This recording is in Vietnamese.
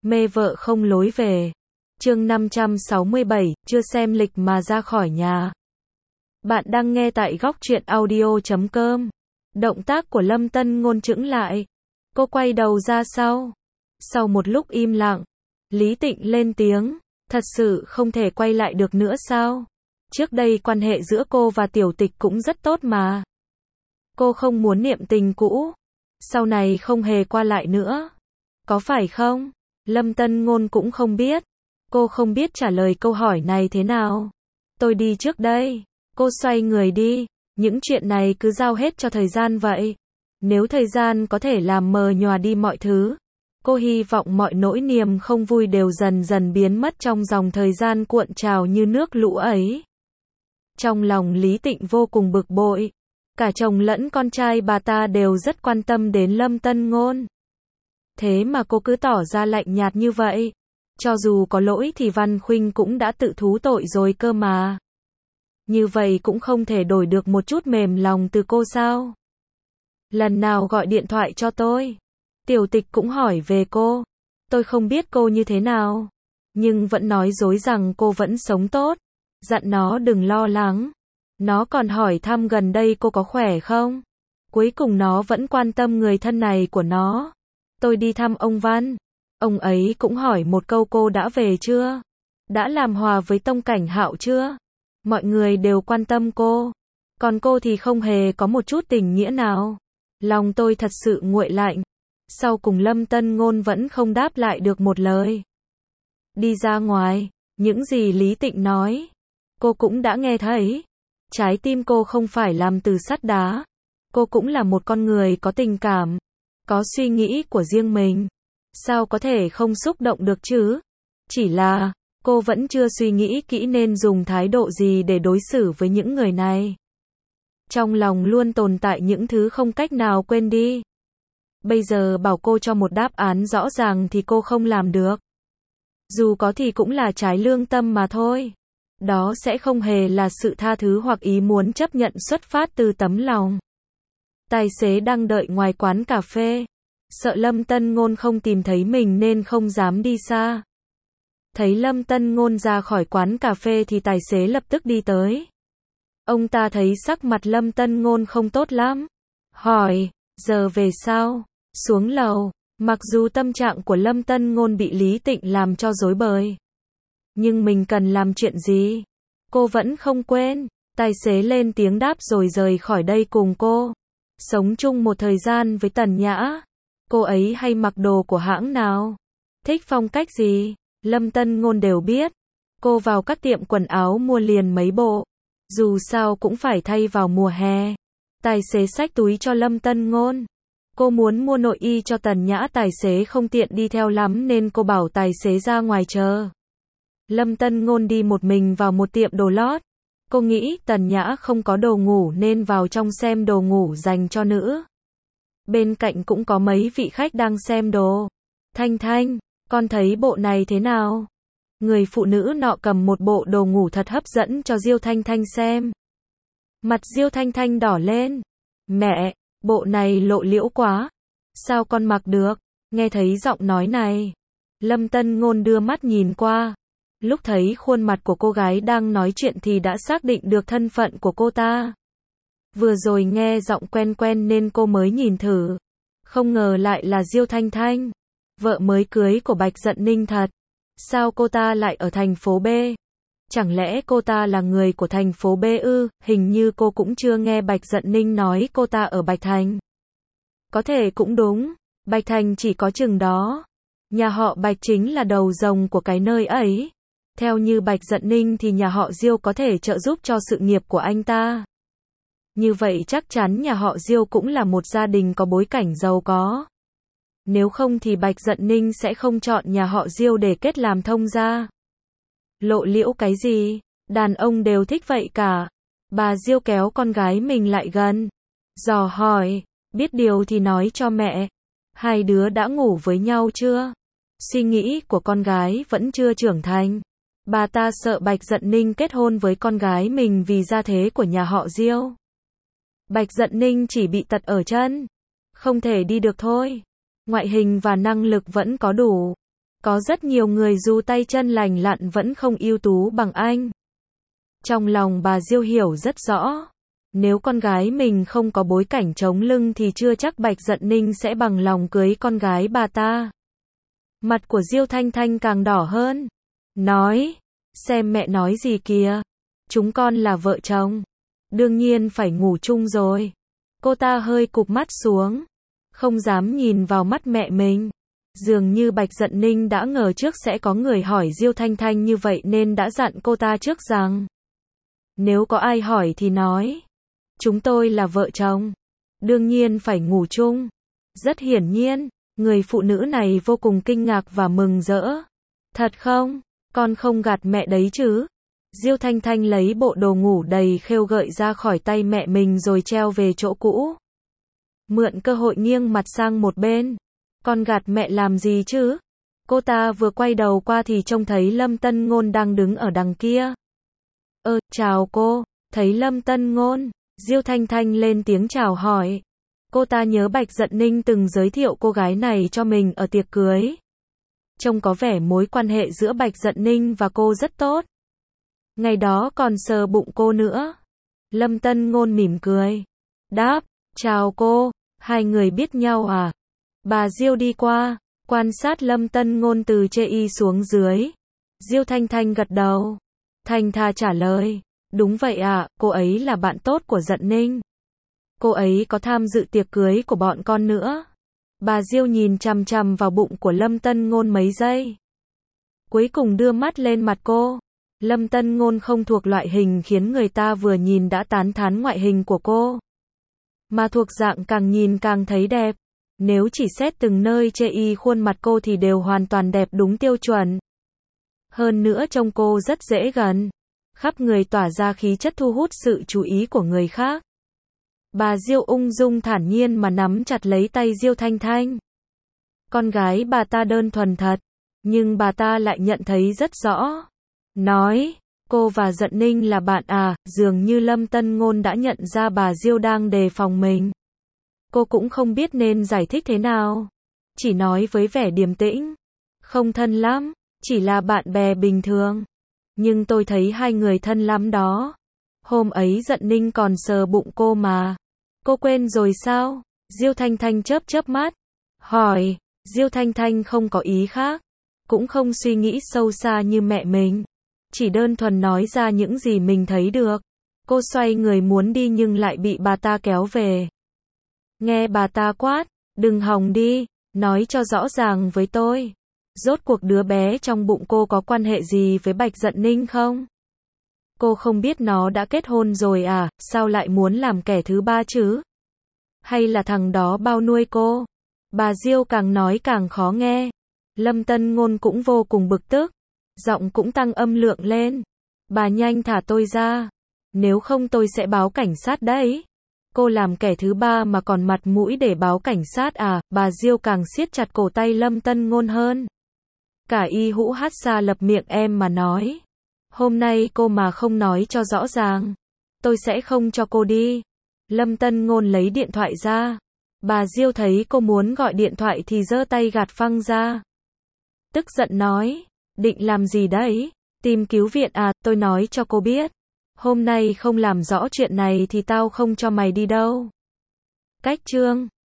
Mê vợ không lối về. Chương 567, chưa xem lịch mà ra khỏi nhà. Bạn đang nghe tại góc truyện audio.com. Động tác của Lâm Tân Ngôn chững lại. Cô quay đầu ra sau. Sau một lúc im lặng, Lý Tịnh lên tiếng, thật sự không thể quay lại được nữa sao? Trước đây quan hệ giữa cô và Tiểu Tịch cũng rất tốt mà. Cô không muốn niệm tình cũ, sau này không hề qua lại nữa. Có phải không? Lâm Tân Ngôn cũng không biết. Cô không biết trả lời câu hỏi này thế nào. Tôi đi trước đây. Cô xoay người đi. Những chuyện này cứ giao hết cho thời gian vậy. Nếu thời gian có thể làm mờ nhòa đi mọi thứ, cô hy vọng mọi nỗi niềm không vui đều dần dần biến mất trong dòng thời gian cuộn trào như nước lũ ấy. Trong lòng Lý Tịnh vô cùng bực bội. Cả chồng lẫn con trai bà ta đều rất quan tâm đến Lâm Tân Ngôn. Thế mà cô cứ tỏ ra lạnh nhạt như vậy. Cho dù có lỗi thì Văn Khuynh cũng đã tự thú tội rồi cơ mà. Như vậy cũng không thể đổi được một chút mềm lòng từ cô sao? Lần nào gọi điện thoại cho tôi, Tiểu Tịch cũng hỏi về cô. Tôi không biết cô như thế nào, nhưng vẫn nói dối rằng cô vẫn sống tốt. Dặn nó đừng lo lắng. Nó còn hỏi thăm gần đây cô có khỏe không. Cuối cùng nó vẫn quan tâm người thân này của nó. Tôi đi thăm ông Văn. Ông ấy cũng hỏi một câu cô đã về chưa? Đã làm hòa với Tông Cảnh Hạo chưa? Mọi người đều quan tâm cô. Còn cô thì không hề có một chút tình nghĩa nào. Lòng tôi thật sự nguội lạnh. Sau cùng Lâm Tân Ngôn vẫn không đáp lại được một lời. Đi ra ngoài, những gì Lý Tịnh nói, cô cũng đã nghe thấy. Trái tim cô không phải làm từ sắt đá. Cô cũng là một con người có tình cảm, có suy nghĩ của riêng mình. Sao có thể không xúc động được chứ? Chỉ là, cô vẫn chưa suy nghĩ kỹ nên dùng thái độ gì để đối xử với những người này. Trong lòng luôn tồn tại những thứ không cách nào quên đi. Bây giờ bảo cô cho một đáp án rõ ràng thì cô không làm được. Dù có thì cũng là trái lương tâm mà thôi. Đó sẽ không hề là sự tha thứ hoặc ý muốn chấp nhận xuất phát từ tấm lòng. Tài xế đang đợi ngoài quán cà phê. Sợ Lâm Tân Ngôn không tìm thấy mình nên không dám đi xa. Thấy Lâm Tân Ngôn ra khỏi quán cà phê thì tài xế lập tức đi tới. Ông ta thấy sắc mặt Lâm Tân Ngôn không tốt lắm. Hỏi, giờ về sao? Xuống lầu. Mặc dù tâm trạng của Lâm Tân Ngôn bị Lý Tịnh làm cho rối bời, nhưng mình cần làm chuyện gì? Cô vẫn không quên. Tài xế lên tiếng đáp rồi rời khỏi đây cùng cô. Sống chung một thời gian với Tần Nhã. Cô ấy hay mặc đồ của hãng nào? Thích phong cách gì? Lâm Tân Ngôn đều biết. Cô vào các tiệm quần áo mua liền mấy bộ. Dù sao cũng phải thay vào mùa hè. Tài xế xách túi cho Lâm Tân Ngôn. Cô muốn mua nội y cho Tần Nhã, tài xế không tiện đi theo lắm nên cô bảo tài xế ra ngoài chờ. Lâm Tân Ngôn đi một mình vào một tiệm đồ lót. Cô nghĩ Tần Nhã không có đồ ngủ nên vào trong xem đồ ngủ dành cho nữ. Bên cạnh cũng có mấy vị khách đang xem đồ. Thanh Thanh, con thấy bộ này thế nào? Người phụ nữ nọ cầm một bộ đồ ngủ thật hấp dẫn cho Diêu Thanh Thanh xem. Mặt Diêu Thanh Thanh đỏ lên. Mẹ, bộ này lộ liễu quá. Sao con mặc được? Nghe thấy giọng nói này, Lâm Tân Ngôn đưa mắt nhìn qua. Lúc thấy khuôn mặt của cô gái đang nói chuyện thì đã xác định được thân phận của cô ta. Vừa rồi nghe giọng quen quen nên cô mới nhìn thử. Không ngờ lại là Diêu Thanh Thanh, vợ mới cưới của Bạch Dận Ninh thật. Sao cô ta lại ở thành phố B? Chẳng lẽ cô ta là người của thành phố B ư? Hình như cô cũng chưa nghe Bạch Dận Ninh nói cô ta ở Bạch Thành. Có thể cũng đúng, Bạch Thành chỉ có chừng đó. Nhà họ Bạch chính là đầu rồng của cái nơi ấy. Theo như Bạch Dận Ninh thì nhà họ Diêu có thể trợ giúp cho sự nghiệp của anh ta. Như vậy chắc chắn nhà họ Diêu cũng là một gia đình có bối cảnh giàu có. Nếu không thì Bạch Dận Ninh sẽ không chọn nhà họ Diêu để kết làm thông gia. Lộ liễu cái gì? Đàn ông đều thích vậy cả. Bà Diêu kéo con gái mình lại gần, dò hỏi, biết điều thì nói cho mẹ. Hai đứa đã ngủ với nhau chưa? Suy nghĩ của con gái vẫn chưa trưởng thành. Bà ta sợ Bạch Dận Ninh kết hôn với con gái mình vì gia thế của nhà họ Diêu. Bạch Dận Ninh chỉ bị tật ở chân, không thể đi được thôi. Ngoại hình và năng lực vẫn có đủ. Có rất nhiều người dù tay chân lành lặn vẫn không ưu tú bằng anh. Trong lòng bà Diêu hiểu rất rõ. Nếu con gái mình không có bối cảnh chống lưng thì chưa chắc Bạch Dận Ninh sẽ bằng lòng cưới con gái bà ta. Mặt của Diêu Thanh Thanh càng đỏ hơn. Nói, xem mẹ nói gì kìa. Chúng con là vợ chồng. Đương nhiên phải ngủ chung rồi. Cô ta hơi cụp mắt xuống. Không dám nhìn vào mắt mẹ mình. Dường như Bạch Dận Ninh đã ngờ trước sẽ có người hỏi Diêu Thanh Thanh như vậy nên đã dặn cô ta trước rằng nếu có ai hỏi thì nói chúng tôi là vợ chồng. Đương nhiên phải ngủ chung. Rất hiển nhiên, người phụ nữ này vô cùng kinh ngạc và mừng rỡ. Thật không? Con không gạt mẹ đấy chứ? Diêu Thanh Thanh lấy bộ đồ ngủ đầy khêu gợi ra khỏi tay mẹ mình rồi treo về chỗ cũ. Mượn cơ hội nghiêng mặt sang một bên. Con gạt mẹ làm gì chứ? Cô ta vừa quay đầu qua thì trông thấy Lâm Tân Ngôn đang đứng ở đằng kia. Chào cô. Thấy Lâm Tân Ngôn, Diêu Thanh Thanh lên tiếng chào hỏi. Cô ta nhớ Bạch Dận Ninh từng giới thiệu cô gái này cho mình ở tiệc cưới. Trông có vẻ mối quan hệ giữa Bạch Dận Ninh và cô rất tốt. Ngày đó còn sờ bụng cô nữa. Lâm Tân Ngôn mỉm cười. Đáp, chào cô, hai người biết nhau à? Bà Diêu đi qua, quan sát Lâm Tân Ngôn từ trên y xuống dưới. Diêu Thanh Thanh gật đầu. Thanh thà trả lời. Đúng vậy ạ, cô ấy là bạn tốt của Dận Ninh. Cô ấy có tham dự tiệc cưới của bọn con nữa. Bà Diêu nhìn chằm chằm vào bụng của Lâm Tân Ngôn mấy giây. Cuối cùng đưa mắt lên mặt cô. Lâm Tân Ngôn không thuộc loại hình khiến người ta vừa nhìn đã tán thán ngoại hình của cô. Mà thuộc dạng càng nhìn càng thấy đẹp. Nếu chỉ xét từng nơi chê y khuôn mặt cô thì đều hoàn toàn đẹp đúng tiêu chuẩn. Hơn nữa trông cô rất dễ gần. Khắp người tỏa ra khí chất thu hút sự chú ý của người khác. Bà Diêu ung dung thản nhiên mà nắm chặt lấy tay Diêu Thanh Thanh. Con gái bà ta đơn thuần thật, nhưng bà ta lại nhận thấy rất rõ. Nói, cô và Dận Ninh là bạn à? Dường như Lâm Tân Ngôn đã nhận ra bà Diêu đang đề phòng mình. Cô cũng không biết nên giải thích thế nào. Chỉ nói với vẻ điềm tĩnh. Không thân lắm, chỉ là bạn bè bình thường. Nhưng tôi thấy hai người thân lắm đó. Hôm ấy Dận Ninh còn sờ bụng cô mà. Cô quên rồi sao? Diêu Thanh Thanh chớp chớp mắt. Hỏi, Diêu Thanh Thanh không có ý khác. Cũng không suy nghĩ sâu xa như mẹ mình. Chỉ đơn thuần nói ra những gì mình thấy được. Cô xoay người muốn đi nhưng lại bị bà ta kéo về. Nghe bà ta quát, đừng hòng đi, nói cho rõ ràng với tôi. Rốt cuộc đứa bé trong bụng cô có quan hệ gì với Bạch Dận Ninh không? Cô không biết nó đã kết hôn rồi à, sao lại muốn làm kẻ thứ ba chứ? Hay là thằng đó bao nuôi cô? Bà Diêu càng nói càng khó nghe. Lâm Tân Ngôn cũng vô cùng bực tức. Giọng cũng tăng âm lượng lên. Bà nhanh thả tôi ra. Nếu không tôi sẽ báo cảnh sát đấy. Cô làm kẻ thứ ba mà còn mặt mũi để báo cảnh sát à? Bà Diêu càng siết chặt cổ tay Lâm Tân Ngôn hơn. Cả y hũ hát xa lập miệng em mà nói. Hôm nay cô mà không nói cho rõ ràng, tôi sẽ không cho cô đi. Lâm Tân Ngôn lấy điện thoại ra. Bà Diêu thấy cô muốn gọi điện thoại thì giơ tay gạt phăng ra. Tức giận nói, định làm gì đấy? Tìm cứu viện à? Tôi nói cho cô biết. Hôm nay không làm rõ chuyện này thì tao không cho mày đi đâu. Cách chương